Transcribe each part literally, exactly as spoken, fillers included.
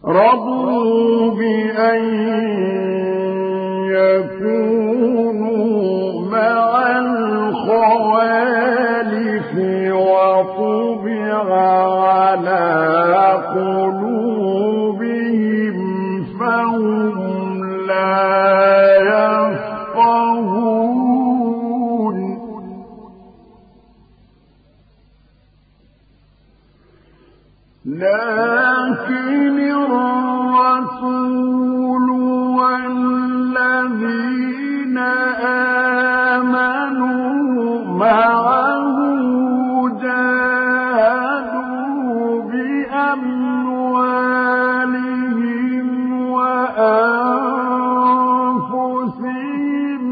رضوا بأن يكونوا مع الخوالف وطبع على قلوبهم فهم لا يفقهون لكن الرسول والذين آمنوا معه جاهدوا بأموالهم وأنفسهم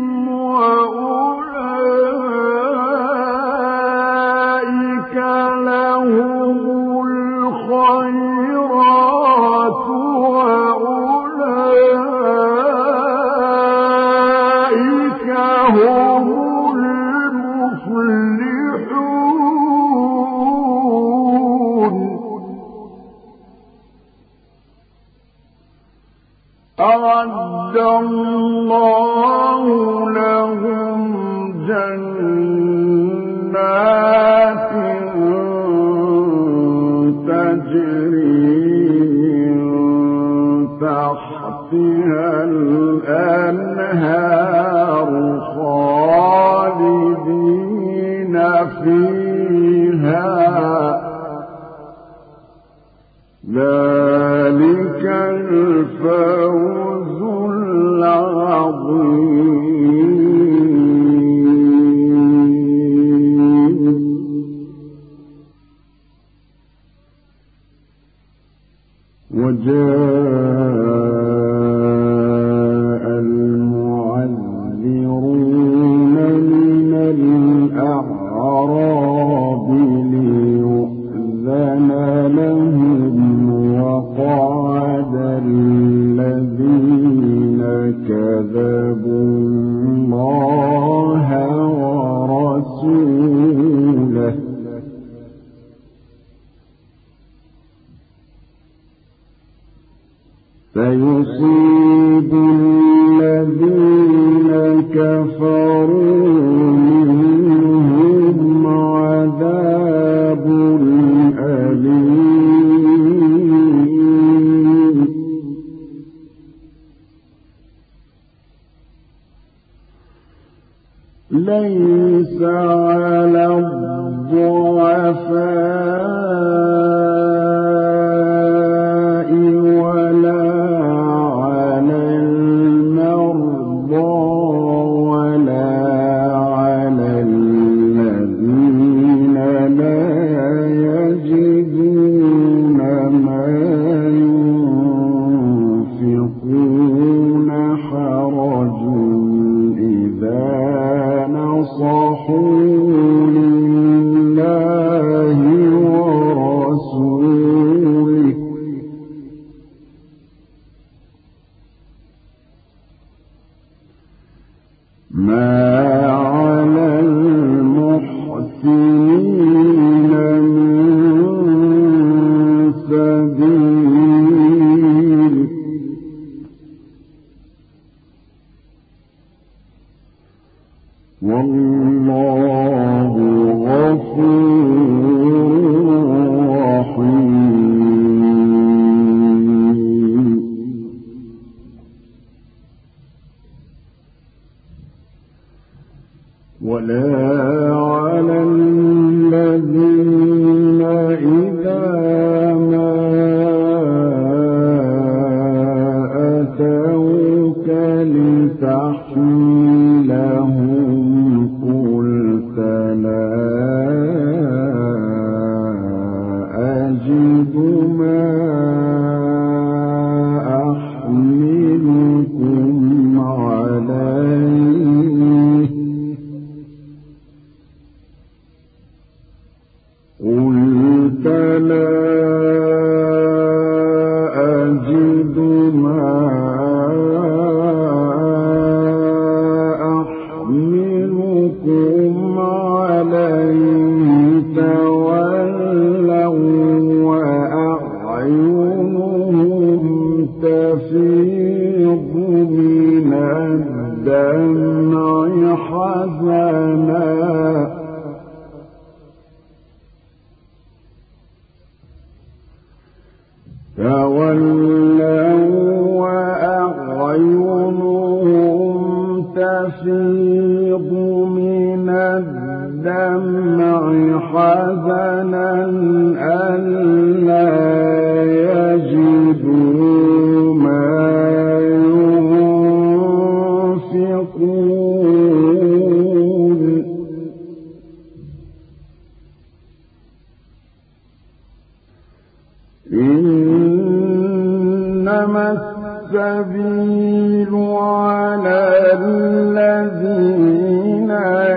وأولئك لهم الخيرات وأولئك هم المفلحون أعد الله لهم جنات تجري من تحتها الأنهار خالدين فيها ذلك الفوز العظيم وجاء المعذرون من الأعراب ليؤذن لهم وقعد الذين كذبوا الله ورسوله سيصيب الذين كفروا منهم عذاب أليم ليس على الضعفاء ولا على المرضى ولا على الذين لا يجدون ما ينفقون حرج إذا نصحوا لله ورسوله ما على المحسنين من سبيل والله غفور رحيم ولا على الذين إذا ما أتوك لتحملهم قلت لا أجد ما أحملكم عليه تولوا وأعينهم تفيض من الدمع حزنا ألا يجدوا ما ينفقون إنما السبيل على الذين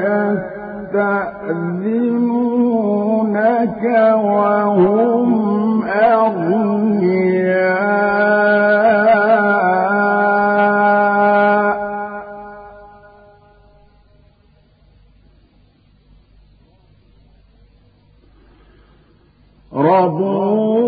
يستأذنونك وهم أغنياء رضوا